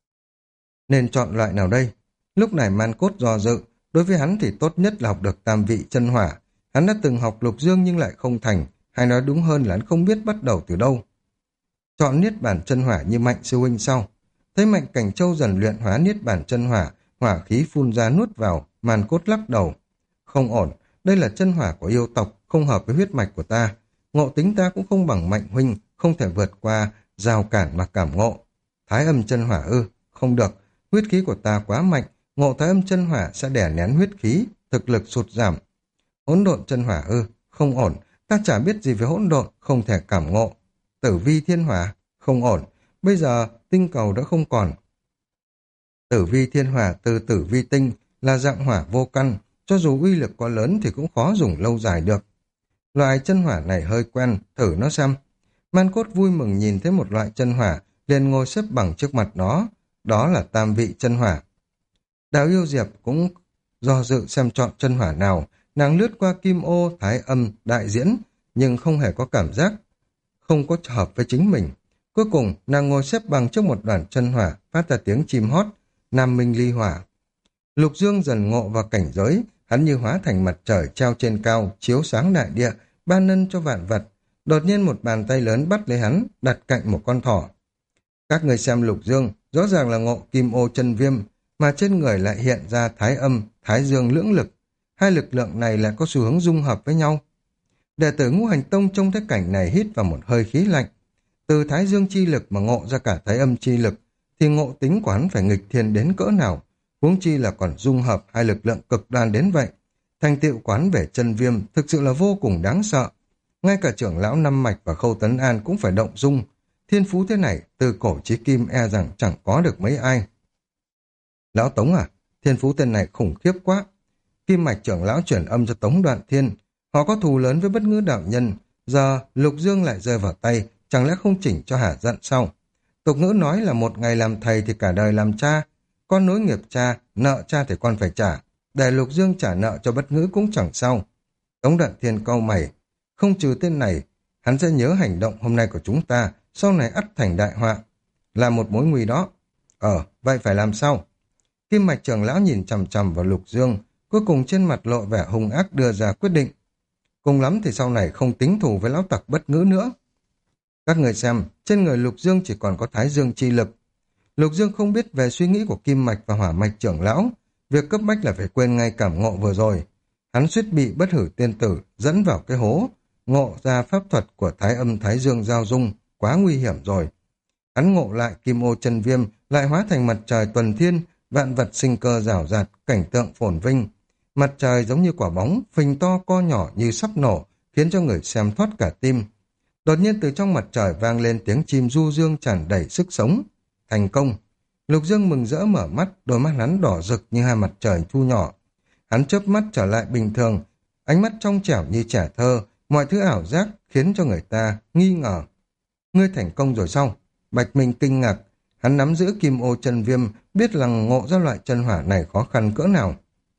Nên chọn loại nào đây? Lúc này Man Cốt do dự, đối với hắn thì tốt nhất là học được tam vị chân hỏa. Hắn đã từng học Lục Dương nhưng lại không thành, hay nói đúng hơn là hắn không biết bắt đầu từ đâu. Chọn niết bản chân hỏa như Mạnh sư huynh sau. Thấy Mạnh Cảnh Châu dần luyện hóa niết bản chân hỏa, hỏa khí phun ra nuốt vào, Man Cốt lắc đầu. Không ổn, đây là chân hỏa của yêu tộc, không hợp với huyết mạch của ta. Ngộ tính ta cũng không bằng Mạnh huynh, không thể vượt qua rào cản mà cảm ngộ. Thái âm chân hỏa ư? Không được, huyết khí của ta quá mạnh, ngộ thái âm chân hỏa sẽ đè nén huyết khí, thực lực sụt giảm. Hỗn độn chân hỏa ư? Không ổn, ta chả biết gì về hỗn độn, không thể cảm ngộ. Tử vi thiên hỏa? Không ổn, bây giờ tinh cầu đã không còn. Tử vi thiên hỏa từ tử vi tinh là dạng hỏa vô căn, cho dù uy lực có lớn thì cũng khó dùng lâu dài được. Loại chân hỏa này hơi quen, thử nó xem. Man Cốt vui mừng nhìn thấy một loại chân hỏa, liền ngồi xếp bằng trước mặt nó, đó là tam vị chân hỏa. Đào Yêu Diệp cũng do dự xem chọn chân hỏa nào, nàng lướt qua kim ô, thái âm, đại diễn, nhưng không hề có cảm giác, không có hợp với chính mình. Cuối cùng, nàng ngồi xếp bằng trước một đoàn chân hỏa, phát ra tiếng chim hót, nam minh ly hỏa. Lục Dương dần ngộ vào cảnh giới, hắn như hóa thành mặt trời treo trên cao, chiếu sáng đại địa, ban ân cho vạn vật. Đột nhiên một bàn tay lớn bắt lấy hắn, đặt cạnh một con thỏ. Các người xem Lục Dương, rõ ràng là ngộ kim ô chân viêm, mà trên người lại hiện ra thái âm, thái dương lưỡng lực. Hai lực lượng này lại có xu hướng dung hợp với nhau. Đệ tử Ngũ Hành Tông trong thế cảnh này hít vào một hơi khí lạnh. Từ thái dương chi lực mà ngộ ra cả thái âm chi lực, thì ngộ tính của hắn phải nghịch thiên đến cỡ nào, huống chi là còn dung hợp hai lực lượng cực đoan đến vậy. Thành tựu quán về chân viêm thực sự là vô cùng đáng sợ. Ngay cả trưởng lão Năm Mạch và Khâu Tấn An cũng phải động dung. Thiên phú thế này, từ cổ chí kim e rằng chẳng có được mấy ai. Lão Tống à, thiên phú tên này khủng khiếp quá. Kim Mạch trưởng lão chuyển âm cho Tống Đoạn Thiên. Họ có thù lớn với Bất Ngữ đạo nhân. Giờ Lục Dương lại rơi vào tay, chẳng lẽ không chỉnh cho hả giận sao? Tục ngữ nói là một ngày làm thầy thì cả đời làm cha. Con nối nghiệp cha, nợ cha thì con phải trả. Để Lục Dương trả nợ cho Bất Ngữ cũng chẳng sao. Tống Đoạn Thiên cau mày. Không trừ tên này, hắn sẽ nhớ hành động hôm nay của chúng ta, sau này ắt thành đại họa. Là một mối nguy đó. Vậy phải làm sao? Kim Mạch trưởng lão nhìn chằm chằm vào Lục Dương, cuối cùng trên mặt lộ vẻ hung ác đưa ra quyết định. Cùng lắm thì sau này không tính thù với lão tặc Bất Ngữ nữa. Các người xem, trên người Lục Dương chỉ còn có thái dương chi lực. Lục Dương không biết về suy nghĩ của Kim Mạch và Hỏa Mạch trưởng lão, việc cấp bách là phải quên ngay cảm ngộ vừa rồi. Hắn suýt bị Bất Hử tiên tử dẫn vào cái hố, ngộ ra pháp thuật của thái âm thái dương giao dung, quá nguy hiểm rồi. Hắn ngộ lại kim ô chân viêm, lại hóa thành mặt trời tuần thiên, vạn vật sinh cơ rào rạt, cảnh tượng phồn vinh. Mặt trời giống như quả bóng, phình to co nhỏ như sắp nổ, khiến cho người xem thoát cả tim. Đột nhiên từ trong mặt trời vang lên tiếng chim du dương tràn đầy sức sống. Thành công! Lục Dương mừng rỡ mở mắt, đôi mắt hắn đỏ rực như hai mặt trời thu nhỏ. Hắn chớp mắt trở lại bình thường, ánh mắt trong trẻo như trẻ thơ, mọi thứ ảo giác khiến cho người ta nghi ngờ. Ngươi thành công rồi sao? Bạch Minh kinh ngạc, hắn nắm giữ kim ô chân viêm, biết rằng ngộ ra loại chân hỏa này khó khăn cỡ nào.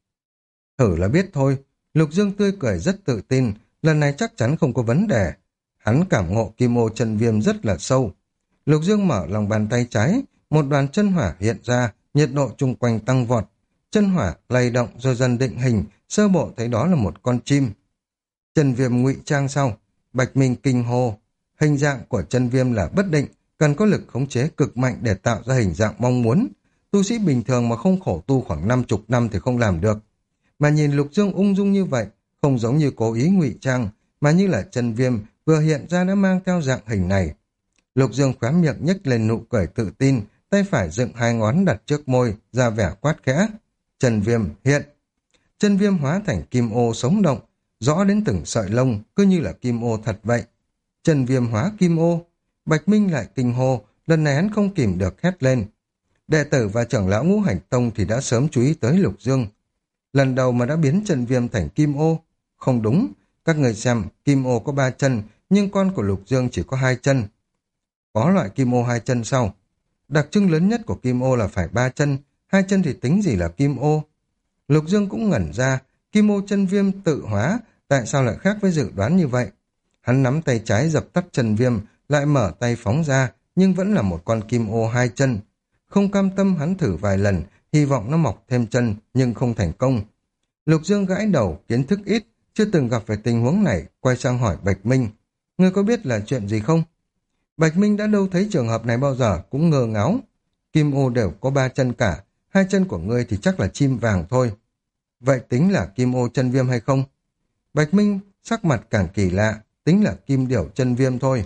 Thử là biết thôi. Lục Dương tươi cười rất tự tin, lần này chắc chắn không có vấn đề. Hắn cảm ngộ kim ô chân viêm rất là sâu. Lục Dương mở lòng bàn tay trái, một đoàn chân hỏa hiện ra, nhiệt độ chung quanh tăng vọt. Chân hỏa lay động rồi dần định hình, sơ bộ thấy đó là một con chim. Chân viêm ngụy trang sau, Bạch Minh kinh hô. Hình dạng của chân viêm là bất định, cần có lực khống chế cực mạnh để tạo ra hình dạng mong muốn. Tu sĩ bình thường mà không khổ tu khoảng 50 năm thì không làm được. Mà nhìn Lục Dương ung dung như vậy, không giống như cố ý ngụy trang, mà như là chân viêm vừa hiện ra đã mang theo dạng hình này. Lục Dương khóe miệng nhếch lên nụ cười tự tin, tay phải dựng hai ngón đặt trước môi, ra vẻ quát khẽ. Chân viêm hiện. Chân viêm hóa thành kim ô sống động, rõ đến từng sợi lông, cứ như là kim ô thật vậy. Chân viêm hóa kim ô. Bạch Minh lại kinh hô, lần này hắn không kìm được hét lên. Đệ tử và trưởng lão Ngũ Hành Tông thì đã sớm chú ý tới Lục Dương. Lần đầu mà đã biến chân viêm thành kim ô. Không đúng, các người xem, kim ô có 3 chân, nhưng con của Lục Dương chỉ có 2 chân. Có loại kim ô 2 chân sau. Đặc trưng lớn nhất của kim ô là phải 3 chân, 2 chân thì tính gì là kim ô. Lục Dương cũng ngẩn ra, kim ô chân viêm tự hóa, tại sao lại khác với dự đoán như vậy? Hắn nắm tay trái dập tắt chân viêm, lại mở tay phóng ra, nhưng vẫn là một con kim ô 2 chân. Không cam tâm hắn thử vài lần, hy vọng nó mọc thêm chân, nhưng không thành công. Lục Dương gãi đầu, kiến thức ít, chưa từng gặp phải tình huống này, quay sang hỏi Bạch Minh. Ngươi có biết là chuyện gì không? Bạch Minh đã đâu thấy trường hợp này bao giờ, cũng ngơ ngáo. Kim ô đều có 3 chân cả, 2 chân của ngươi thì chắc là chim vàng thôi. Vậy tính là kim ô chân viêm hay không? Bạch Minh sắc mặt càng kỳ lạ, tính là kim điểu chân viêm thôi.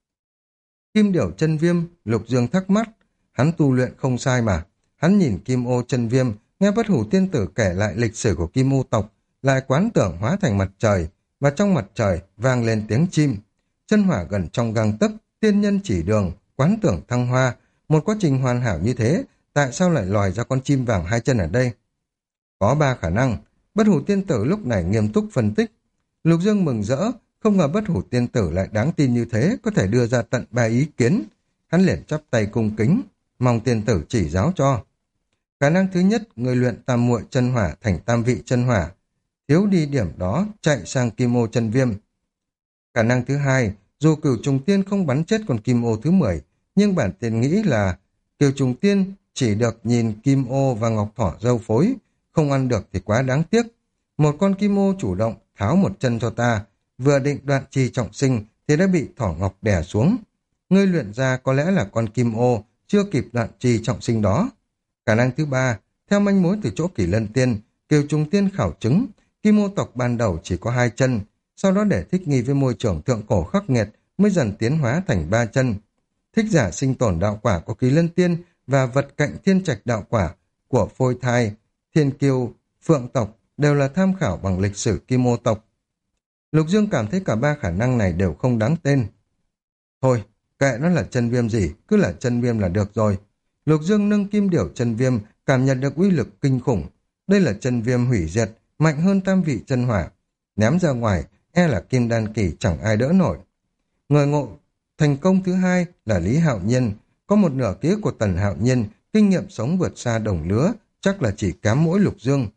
Kim điểu chân viêm, Lục Dương thắc mắc, hắn tu luyện không sai mà. Hắn nhìn kim ô chân viêm, nghe Bất Hủ tiên tử kể lại lịch sử của kim ô tộc, lại quán tưởng hóa thành mặt trời, và trong mặt trời vang lên tiếng chim. Chân hỏa gần trong gang tấc, tiên nhân chỉ đường, quán tưởng thăng hoa, một quá trình hoàn hảo như thế, tại sao lại lòi ra con chim vàng 2 chân ở đây? Có 3 khả năng. Bất Hủ Tiên Tử lúc này nghiêm túc phân tích. Lục Dương mừng rỡ, không ngờ Bất Hủ Tiên Tử lại đáng tin như thế, có thể đưa ra tận 3 ý kiến. Hắn liền chắp tay cung kính, mong tiên tử chỉ giáo cho. Khả năng thứ nhất, người luyện tam muội chân hỏa thành tam vị chân hỏa, thiếu đi điểm đó chạy sang kim ô chân viêm. Khả năng thứ hai, dù Cửu Trùng Tiên không bắn chết con kim ô thứ 10, nhưng bản tiên nghĩ là Cửu Trùng Tiên chỉ được nhìn kim ô và ngọc thỏ dâu phối, không ăn được thì quá đáng tiếc. Một con kim ô chủ động tháo một chân cho ta, vừa định đoạn chi trọng sinh thì đã bị thỏ ngọc đè xuống. Ngươi luyện ra có lẽ là con kim ô chưa kịp đoạn chi trọng sinh đó. Khả năng thứ ba, theo manh mối từ chỗ Kỷ Lân Tiên, Kiều Trùng Tiên khảo chứng, kim ô tộc ban đầu chỉ có 2 chân, sau đó để thích nghi với môi trường thượng cổ khắc nghiệt mới dần tiến hóa thành 3 chân. Thích giả sinh tồn đạo quả của Kỷ Lân Tiên và vật cạnh thiên trạch đạo quả của Phôi Thai, Thiên Kiêu, Phượng tộc đều là tham khảo bằng lịch sử kim ô tộc. Lục Dương cảm thấy cả 3 khả năng này đều không đáng tên. Thôi, kệ nó là chân viêm gì, cứ là chân viêm là được rồi. Lục Dương nâng kim điểu chân viêm, cảm nhận được uy lực kinh khủng. Đây là chân viêm hủy diệt, mạnh hơn tam vị chân hỏa. Ném ra ngoài, e là kim đan kỳ chẳng ai đỡ nổi. Người ngộ thành công thứ hai là Lý Hạo Nhiên. Có một nửa ký của Tần Hạo Nhiên, kinh nghiệm sống vượt xa đồng lứa, chắc là chỉ kém mỗi Lục Dương.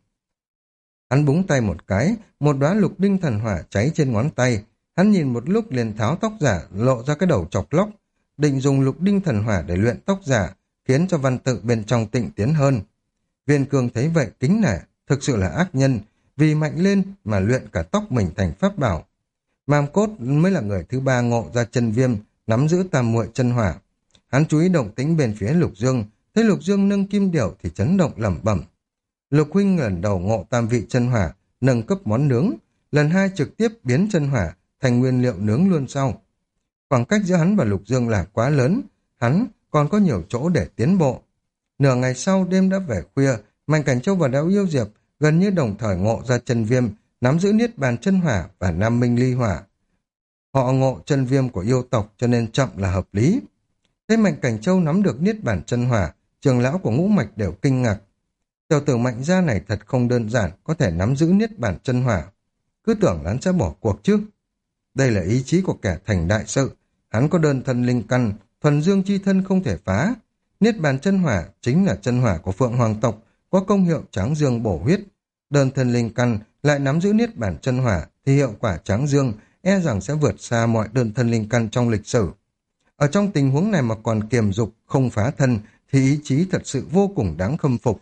Hắn búng tay một cái, một đóa lục đinh thần hỏa cháy trên ngón tay. Hắn nhìn một lúc liền tháo tóc giả, lộ ra cái đầu chọc lóc. Định dùng lục đinh thần hỏa để luyện tóc giả, khiến cho văn tự bên trong tịnh tiến hơn. Viên Cương thấy vậy kính nể, thực sự là ác nhân, vì mạnh lên mà luyện cả tóc mình thành pháp bảo. Mam Cốt mới là người thứ 3 ngộ ra chân viêm, nắm giữ tam muội chân hỏa. Hắn chú ý động tĩnh bên phía Lục Dương, thấy Lục Dương nâng kim điểu thì chấn động lẩm bẩm. Lục huynh lần đầu ngộ tam vị chân hỏa, nâng cấp món nướng, lần 2 trực tiếp biến chân hỏa thành nguyên liệu nướng luôn sau. Khoảng cách giữa hắn và Lục Dương là quá lớn, hắn còn có nhiều chỗ để tiến bộ. Nửa ngày sau đêm đã về khuya, Mạnh Cảnh Châu và Đáo Yêu Diệp gần như đồng thời ngộ ra chân viêm, nắm giữ niết bàn chân hỏa và nam minh ly hỏa. Họ ngộ chân viêm của yêu tộc cho nên chậm là hợp lý. Thế Mạnh Cảnh Châu nắm được niết bàn chân hỏa, trưởng lão của ngũ mạch đều kinh ngạc. Tiểu tử Mạnh gia này thật không đơn giản, có thể nắm giữ niết bàn chân hỏa. Cứ tưởng hắn sẽ bỏ cuộc chứ. Đây là ý chí của kẻ thành đại sự. Hắn có đơn thân linh căn, thuần dương chi thân không thể phá. Niết bàn chân hỏa chính là chân hỏa của Phượng Hoàng tộc, có công hiệu tráng dương bổ huyết. Đơn thân linh căn lại nắm giữ niết bàn chân hỏa thì hiệu quả tráng dương e rằng sẽ vượt xa mọi đơn thân linh căn trong lịch sử. Ở trong tình huống này mà còn kiềm dục không phá thân thì ý chí thật sự vô cùng đáng khâm phục.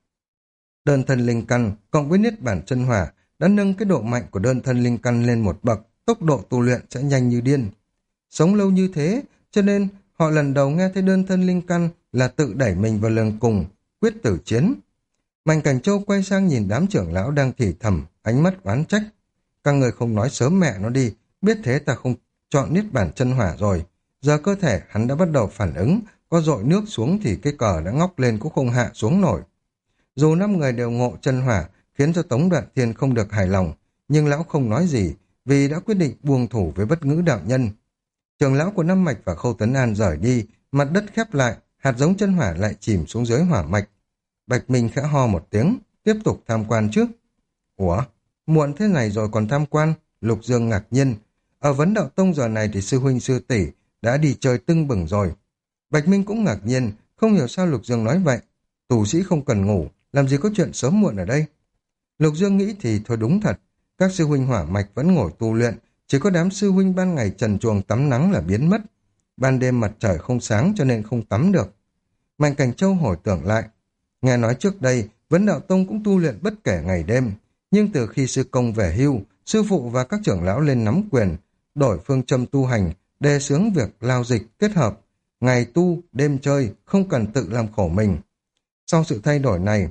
Đơn thân linh căn cộng với niết bàn chân hỏa đã nâng cái độ mạnh của đơn thân linh căn lên một bậc, tốc độ tu luyện sẽ nhanh như điên. Sống lâu như thế, cho nên họ lần đầu nghe thấy đơn thân linh căn là tự đẩy mình vào đường cùng, quyết tử chiến. Mạnh Cảnh Châu quay sang nhìn đám trưởng lão đang thì thầm, ánh mắt oán trách. Các người không nói sớm mẹ nó đi, biết thế ta không chọn niết bàn chân hỏa rồi. Giờ cơ thể hắn đã bắt đầu phản ứng, có dội nước xuống thì cái cờ đã ngóc lên cũng không hạ xuống nổi. Dù 5 người đều ngộ chân hỏa, khiến cho Tống Đoạn Thiên không được hài lòng, nhưng lão không nói gì, vì đã quyết định buông thủ với Bất Ngữ đạo nhân. Trưởng lão của Năm Mạch và Khâu Tấn An rời đi, mặt đất khép lại, hạt giống chân hỏa lại chìm xuống dưới hỏa mạch. Bạch Minh khẽ ho một tiếng, tiếp tục tham quan trước. Ủa, muộn thế này rồi còn tham quan? Lục Dương ngạc nhiên. Ở Vấn Đạo Tông giờ này thì sư huynh sư tỷ đã đi chơi tưng bừng rồi. Bạch Minh cũng ngạc nhiên, không hiểu sao Lục Dương nói vậy. Tù sĩ không cần ngủ, làm gì có chuyện sớm muộn ở đây. Lục Dương nghĩ thì thôi đúng thật, các sư huynh hỏa mạch vẫn ngồi tu luyện, chỉ có đám sư huynh ban ngày trần truồng tắm nắng là biến mất. Ban đêm mặt trời không sáng cho nên không tắm được. Mạnh Cảnh Châu hồi tưởng lại, nghe nói trước đây Vấn Đạo Tông cũng tu luyện bất kể ngày đêm, nhưng từ khi sư công về hưu, sư phụ và các trưởng lão lên nắm quyền, đổi phương châm tu hành, đề xướng việc lao dịch kết hợp, ngày tu, đêm chơi, không cần tự làm khổ mình. Sau sự thay đổi này,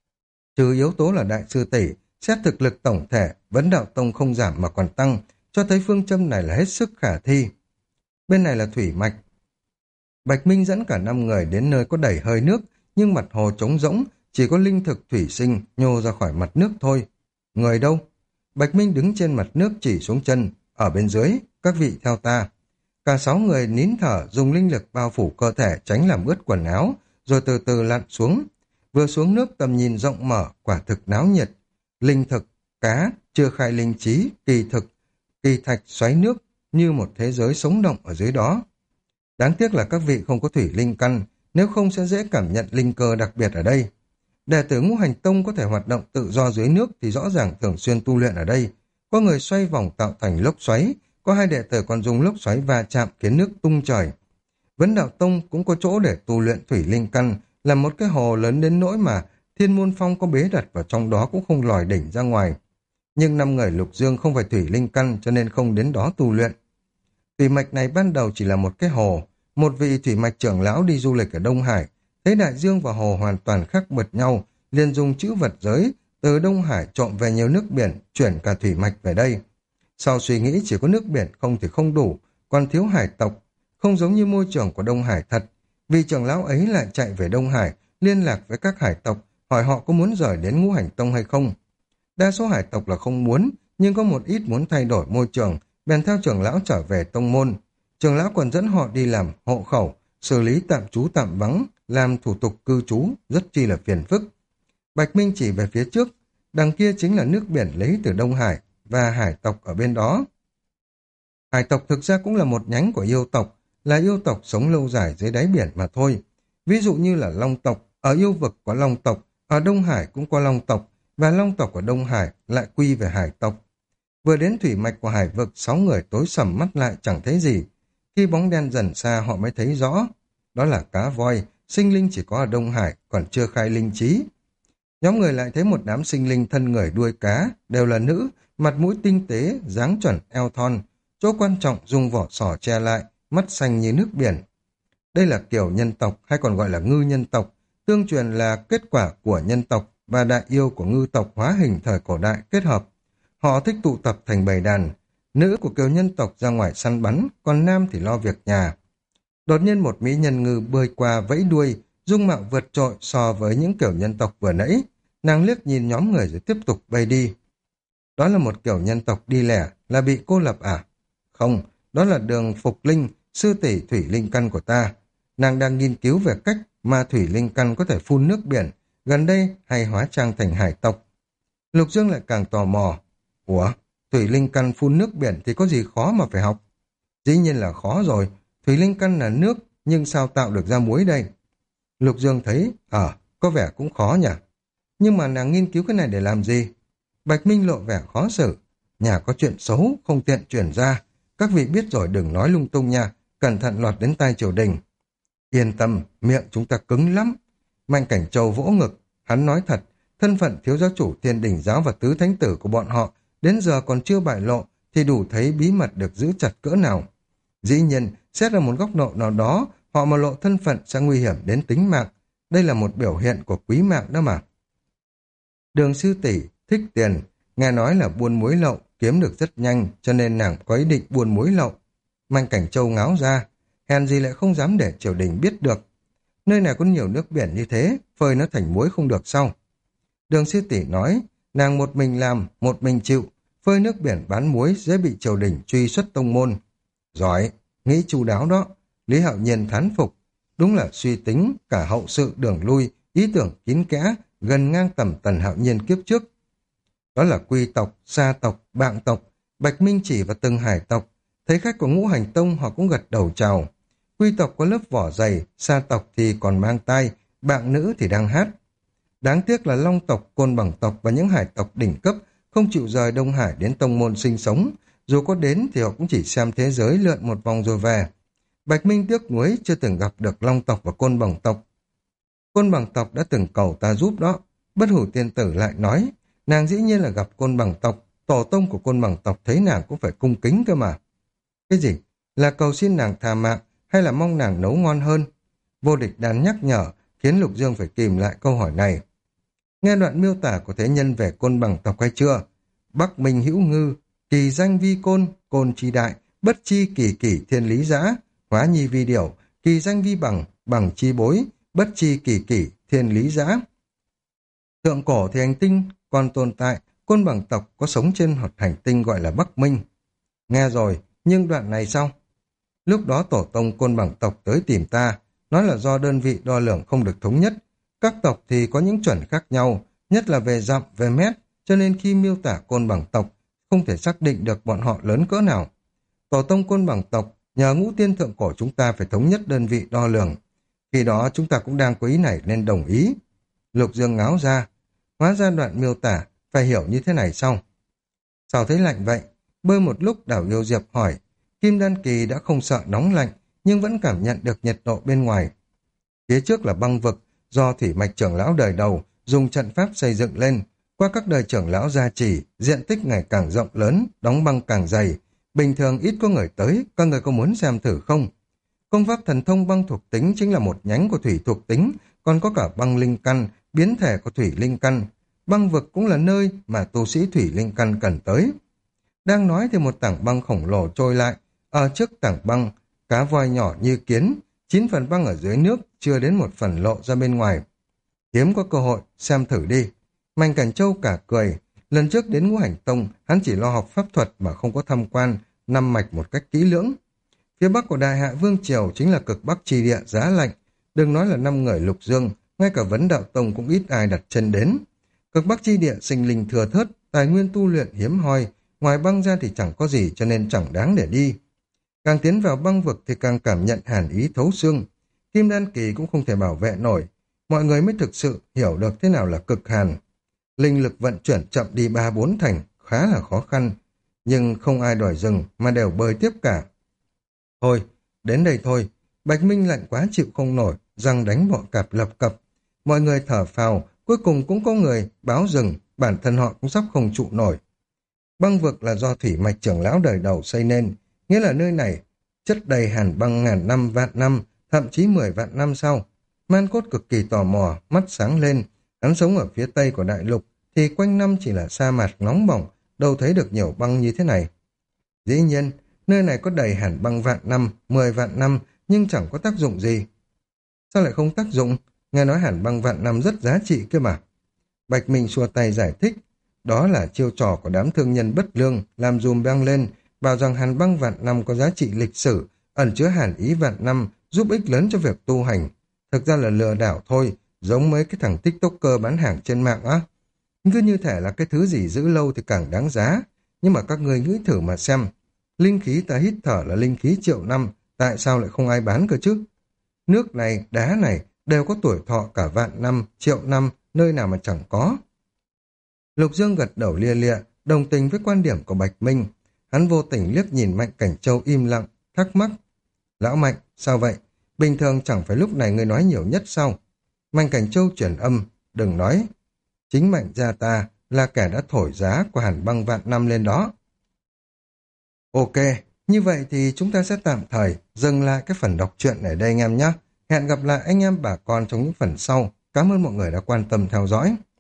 trừ yếu tố là đại sư tỷ, xét thực lực tổng thể, Vấn Đạo Tông không giảm mà còn tăng, cho thấy phương châm này là hết sức khả thi. Bên này là thủy mạch. Bạch Minh dẫn cả 5 người đến nơi có đầy hơi nước, nhưng mặt hồ trống rỗng, chỉ có linh thực thủy sinh nhô ra khỏi mặt nước thôi. Người đâu? Bạch Minh đứng trên mặt nước chỉ xuống chân, ở bên dưới, các vị theo ta. Cả 6 người nín thở, dùng linh lực bao phủ cơ thể tránh làm ướt quần áo, rồi từ từ lặn xuống. Vừa xuống nước tầm nhìn rộng mở, quả thực náo nhiệt. linh thực, cá, chưa khai linh trí, kỳ thực, kỳ thạch xoáy nước, như một thế giới sống động ở dưới đó. Đáng tiếc là các vị không có thủy linh căn, nếu không sẽ dễ cảm nhận linh cơ đặc biệt ở đây. Đệ tử Ngũ Hành Tông có thể hoạt động tự do dưới nước thì rõ ràng thường xuyên tu luyện ở đây. Có người xoay vòng tạo thành lốc xoáy, có hai đệ tử còn dùng lốc xoáy va chạm khiến nước tung trời. Vấn Đạo Tông cũng có chỗ để tu luyện thủy linh căn, là một cái hồ lớn đến nỗi mà Thiên Môn Phong có bế đặt vào trong đó cũng không lòi đỉnh ra ngoài. Nhưng 5 người Lục Dương không phải thủy linh căn cho nên không đến đó tu luyện. Thủy mạch này ban đầu chỉ là một cái hồ, một vị thủy mạch trưởng lão đi du lịch ở Đông Hải, thấy đại dương và hồ hoàn toàn khác biệt nhau, liền dùng chữ vật giới từ Đông Hải trộm về nhiều nước biển, chuyển cả thủy mạch về đây. Sau suy nghĩ chỉ có nước biển không thì không đủ, còn thiếu hải tộc, không giống như môi trường của Đông Hải thật. Vị trưởng lão ấy lại chạy về Đông Hải, liên lạc với các hải tộc, hỏi họ có muốn rời đến Ngũ Hành Tông hay không. Đa số hải tộc là không muốn, nhưng có một ít muốn thay đổi môi trường, bèn theo trưởng lão trở về tông môn. Trưởng lão còn dẫn họ đi làm hộ khẩu, xử lý tạm trú tạm vắng, làm thủ tục cư trú, rất chi là phiền phức. Bạch Minh chỉ về phía trước, đằng kia chính là nước biển lấy từ Đông Hải và hải tộc ở bên đó. Hải tộc thực ra cũng là một nhánh của yêu tộc, là yêu tộc sống lâu dài dưới đáy biển mà thôi. Ví dụ như là Long tộc, ở yêu vực có Long tộc, ở Đông Hải cũng có Long tộc, và Long tộc ở Đông Hải lại quy về hải tộc. Vừa đến thủy mạch của hải vực, 6 người tối sầm mắt lại chẳng thấy gì. Khi bóng đen dần xa họ mới thấy rõ. Đó là cá voi, sinh linh chỉ có ở Đông Hải, còn chưa khai linh trí. Nhóm người lại thấy một đám sinh linh thân người đuôi cá, đều là nữ, mặt mũi tinh tế, dáng chuẩn, eo thon. Chỗ quan trọng dùng vỏ sò che lại, mắt xanh như nước biển. Đây là kiểu nhân tộc hay còn gọi là ngư nhân tộc, tương truyền là kết quả của nhân tộc và đại yêu của ngư tộc hóa hình thời cổ đại kết hợp. Họ thích tụ tập thành bầy đàn, nữ của kiểu nhân tộc ra ngoài săn bắn, còn nam thì lo việc nhà. Đột nhiên một mỹ nhân ngư bơi qua vẫy đuôi, dung mạo vượt trội so với những kiểu nhân tộc vừa nãy. Nàng liếc nhìn nhóm người rồi tiếp tục bay đi. Đó là một kiểu nhân tộc đi lẻ, là bị cô lập à? Không, đó là Đường Phục Linh, sư tỷ thủy linh căn của ta. Nàng đang nghiên cứu về cách mà thủy linh căn có thể phun nước biển, gần đây hay hóa trang thành hải tộc. Lục Dương lại càng tò mò. Ủa, thủy linh căn phun nước biển thì có gì khó mà phải học? Dĩ nhiên là khó rồi, thủy linh căn là nước, nhưng sao tạo được ra muối đây? Lục Dương thấy, có vẻ cũng khó nhỉ. Nhưng mà nàng nghiên cứu cái này để làm gì? Bạch Minh lộ vẻ khó xử. Nhà có chuyện xấu, không tiện chuyển ra. Các vị biết rồi đừng nói lung tung nha, cẩn thận lọt đến tai triều đình. Yên tâm, miệng chúng ta cứng lắm. Mạnh Cảnh Châu vỗ ngực, hắn nói thật, thân phận thiếu giáo chủ Thiên Đình giáo và tứ thánh tử của bọn họ đến giờ còn chưa bại lộ thì đủ thấy bí mật được giữ chặt cỡ nào. Dĩ nhiên, xét ở một góc độ nào đó, họ mà lộ thân phận sẽ nguy hiểm đến tính mạng. Đây là một biểu hiện của quý mạng đó mà. Đường sư tỷ thích tiền, nghe nói là buôn muối lậu, kiếm được rất nhanh, cho nên nàng có ý định buôn muối lậu. Mạnh Cảnh Châu ngáo ra, hèn gì lại không dám để triều đình biết được. Nơi này có nhiều nước biển như thế, phơi nó thành muối không được sao? Đường sư tỷ nói, nàng một mình làm, một mình chịu, phơi nước biển bán muối dễ bị triều đình truy xuất tông môn. Giỏi, nghĩ chu đáo đó. Lý Hạo Nhiên thán phục, đúng là suy tính cả hậu sự đường lui, ý tưởng kín kẽ, gần ngang tầm Tần Hạo Nhiên kiếp trước. Đó là quy tộc, sa tộc, bạng tộc, Bạch Minh chỉ và từng hải tộc. Thấy khách của Ngũ Hành Tông họ cũng gật đầu chào. Quy tộc có lớp vỏ dày, sa tộc thì còn mang tai, bạng nữ thì đang hát. Đáng tiếc là Long tộc, Côn Bằng tộc và những hải tộc đỉnh cấp không chịu rời Đông Hải đến tông môn sinh sống. Dù có đến thì họ cũng chỉ xem thế giới lượn một vòng rồi về. Bạch Minh tiếc nuối chưa từng gặp được Long tộc và Côn Bằng tộc. Côn Bằng tộc đã từng cầu ta giúp đó. Bất Hủ Tiên Tử lại nói, nàng dĩ nhiên là gặp Côn Bằng tộc, tổ tông của Côn Bằng tộc thấy nàng cũng phải cung kính cơ mà. Cái gì? Là cầu xin nàng tha mạng hay là mong nàng nấu ngon hơn? Vô Địch Đan nhắc nhở, khiến Lục Dương phải kìm lại câu hỏi này. Nghe đoạn miêu tả của thế nhân về Côn Bằng tộc hay chưa? Bắc Minh hữu ngư, kỳ danh vi côn, côn chi đại, bất chi kỳ kỷ thiên lý giã, hóa nhi vi điểu, kỳ danh vi bằng, bằng chi bối, bất chi kỳ kỷ thiên lý giã. Thượng cổ thì hành tinh còn tồn tại, Côn Bằng tộc có sống trên một hành tinh gọi là Bắc Minh. Nghe rồi, nhưng đoạn này sao? Lúc đó tổ tông Côn Bằng tộc tới tìm ta, nói là do đơn vị đo lường không được thống nhất. Các tộc thì có những chuẩn khác nhau, nhất là về dặm, về mét. cho nên khi miêu tả côn bằng tộc, không thể xác định được bọn họ lớn cỡ nào. Tổ tông côn bằng tộc, nhờ ngũ tiên thượng cổ chúng ta phải thống nhất đơn vị đo lường. Khi đó chúng ta cũng đang có ý này nên đồng ý. Lục Dương ngáo ra, hóa ra đoạn miêu tả phải hiểu như thế này sao? Sao thấy lạnh vậy? Bơi một lúc Đào Yêu Diệp hỏi. Kim Đan Kỳ đã không sợ nóng lạnh, nhưng vẫn cảm nhận được nhiệt độ bên ngoài. Phía trước là băng vực, do thủy mạch trưởng lão đời đầu dùng trận pháp xây dựng lên. Qua các đời trưởng lão gia trì, diện tích ngày càng rộng lớn, đóng băng càng dày. Bình thường ít có người tới, các người có muốn xem thử không? Công pháp thần thông băng thuộc tính chính là một nhánh của thủy thuộc tính, còn có cả băng linh căn, biến thể của thủy linh căn. Băng vực cũng là nơi mà tu sĩ thủy linh căn cần tới. Đang nói thì một tảng băng khổng lồ trôi lại. Ở trước tảng băng, cá voi nhỏ như kiến, 9 phần băng ở dưới nước, chưa đến 1 phần lộ ra bên ngoài. Hiếm có cơ hội, xem thử đi. Mạnh Cảnh Châu cả cười. Lần trước đến Ngũ Hành Tông, hắn chỉ lo học pháp thuật mà không có tham quan, năm mạch một cách kỹ lưỡng. Phía bắc của Đại Hạ Vương Triều chính là cực bắc chi địa giá lạnh. Đừng nói là 5 người Lục Dương, ngay cả Vấn Đạo Tông cũng ít ai đặt chân đến. Cực bắc chi địa sinh linh thừa thớt, tài nguyên tu luyện hiếm hoi, ngoài băng ra thì chẳng có gì cho nên chẳng đáng để đi. Càng tiến vào băng vực thì càng cảm nhận hàn ý thấu xương. Kim Đan Kỳ cũng không thể bảo vệ nổi. Mọi người mới thực sự hiểu được thế nào là cực hàn. Linh lực vận chuyển chậm đi 3-4 thành, khá là khó khăn. Nhưng không ai đòi dừng mà đều bơi tiếp cả. Thôi, đến đây thôi. Bạch Minh lạnh quá chịu không nổi, răng đánh bọ cạp lập cập. Mọi người thở phào, cuối cùng cũng có người báo dừng, bản thân họ cũng sắp không trụ nổi. Băng vực là do thủy mạch trưởng lão đời đầu xây nên, nghĩa là nơi này chất đầy hàn băng ngàn năm vạn năm, thậm chí 10 vạn năm sau. Man Cốt cực kỳ tò mò, mắt sáng lên. Hắn sống ở phía tây của đại lục, thì quanh năm chỉ là sa mạc nóng bỏng, đâu thấy được nhiều băng như thế này. Dĩ nhiên, nơi này có đầy hàn băng vạn năm, 10 vạn năm, nhưng chẳng có tác dụng gì. Sao lại không tác dụng? Nghe nói hàn băng vạn năm rất giá trị kia mà. Bạch Minh xua tay giải thích, đó là chiêu trò của đám thương nhân bất lương, làm dùm beng lên, bảo rằng hàn băng vạn năm có giá trị lịch sử, ẩn chứa hàn ý vạn năm, giúp ích lớn cho việc tu hành. Thực ra là lừa đảo thôi, giống mấy cái thằng TikToker bán hàng trên mạng á. Cứ như thể là cái thứ gì giữ lâu thì càng đáng giá. Nhưng mà các người nghĩ thử mà xem. Linh khí ta hít thở là linh khí triệu năm, tại sao lại không ai bán cơ chứ? Nước này, đá này đều có tuổi thọ cả vạn năm, triệu năm, nơi nào mà chẳng có. Lục Dương gật đầu lia lịa, đồng tình với quan điểm của Bạch Minh. Hắn vô tình liếc nhìn Mạnh Cảnh Châu im lặng, thắc mắc. Lão Mạnh, sao vậy? Bình thường chẳng phải lúc này người nói nhiều nhất sao? Mạnh Cảnh Châu chuyển âm, đừng nói. Chính Mạnh gia ta là kẻ đã thổi giá của hàn băng vạn năm lên đó. Ok, như vậy thì chúng ta sẽ tạm thời dừng lại cái phần đọc truyện ở đây anh em nhé. Hẹn gặp lại anh em bà con trong những phần sau. Cảm ơn mọi người đã quan tâm theo dõi.